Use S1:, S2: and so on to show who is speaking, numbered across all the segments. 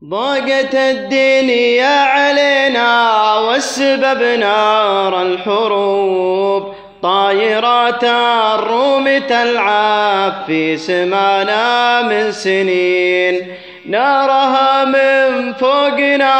S1: ضاقت الدنيا علينا والسبب نار الحروب، طايرات الروم تلعب في سمانا من سنين، نارها من فوقنا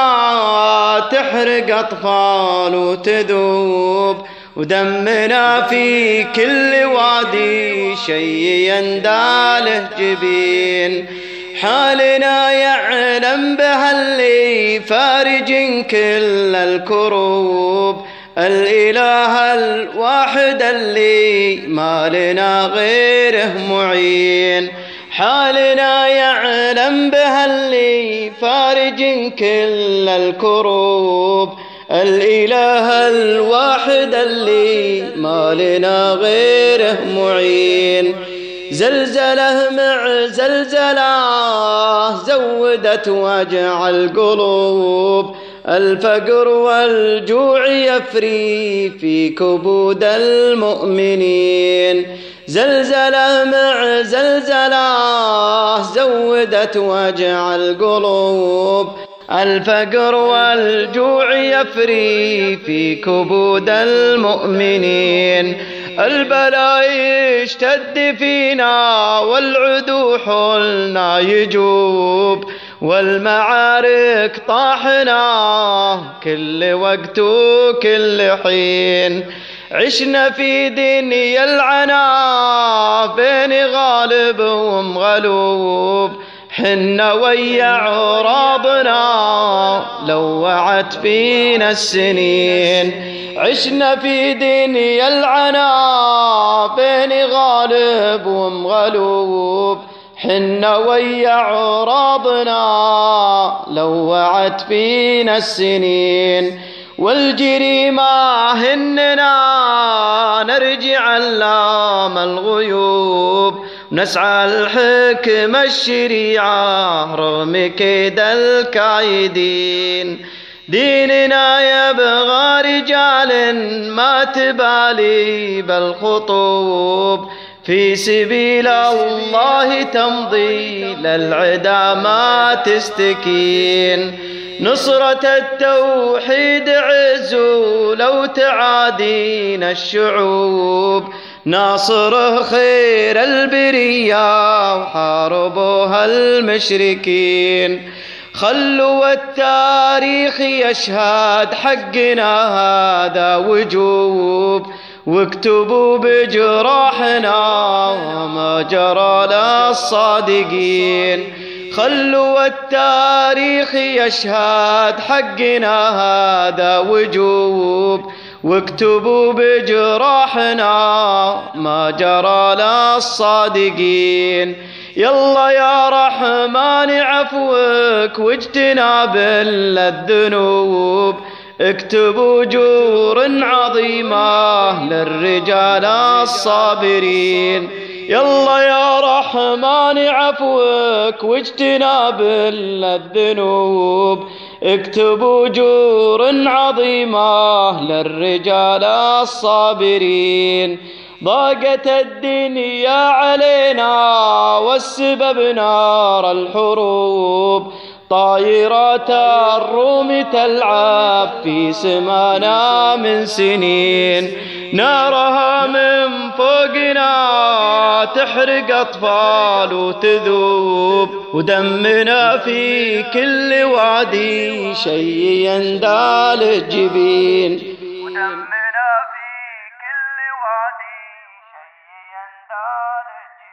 S1: تحرق أطفال وتذوب، ودمنا في كل وادي شي ينداله جبين. حالنا يعلم بها اللي فارج كل الكروب، الإله الواحد اللي ما لنا غيره معين. حالنا يعلم بها اللي فارج كل الكروب، الإله الواحد اللي ما لنا غيره معين. زلزله مع زلزله زودت وجع القلوب، الفقر والجوع يفري في كبود المؤمنين. زلزله مع زلزله زودت وجع القلوب، الفقر والجوع يفري في كبود المؤمنين. البلاء يشتد فينا والعدو حولنا يجوب، والمعارك طاحنا كل وقت وكل حين. عشنا في دنيا العنا بين غالب ومغلوب، حنا ويا عراضنا لوعت فينا السنين. عشنا في دنيا العنا بين غالب ومغلوب، حنا ويا عراضنا لوعت فينا السنين. والجريمة هننا نرجع علام الغيوب، نسعى الحكم الشريعة رغم كيد الكايدين. ديننا يبغى رجال ما تبالي بالخطوب، في سبيل الله تمضي للعدا ما تستكين. نصرة التوحيد عز لو تعادينا الشعوب، ناصره خير البرية وحاربوها المشركين. خلوا التاريخ يشهد حقنا هذا وجوب، واكتبوا بجراحنا ما جرى للصادقين. خلوا التاريخ يشهد حقنا هذا وجوب، واكتبوا بجراحنا ما جرى للصادقين. يلا يا رحمن عفوك واجتناب الذنوب، اكتبوا جور عظيمة للرجال الصابرين. يلا يا رحمن عفوك واجتناب الذنوب، اكتبوا جور عظيمة للرجال الصابرين. ضاقت الدنيا علينا والسبب نار الحروب، طايرات الروم تلعب في سمانا من سنين. نارها من فوقنا تحرق أطفال وتذوب، ودمنا في كل وادي شي يندال الجبين. ودمنا في كل وادي شي يندال الجبين.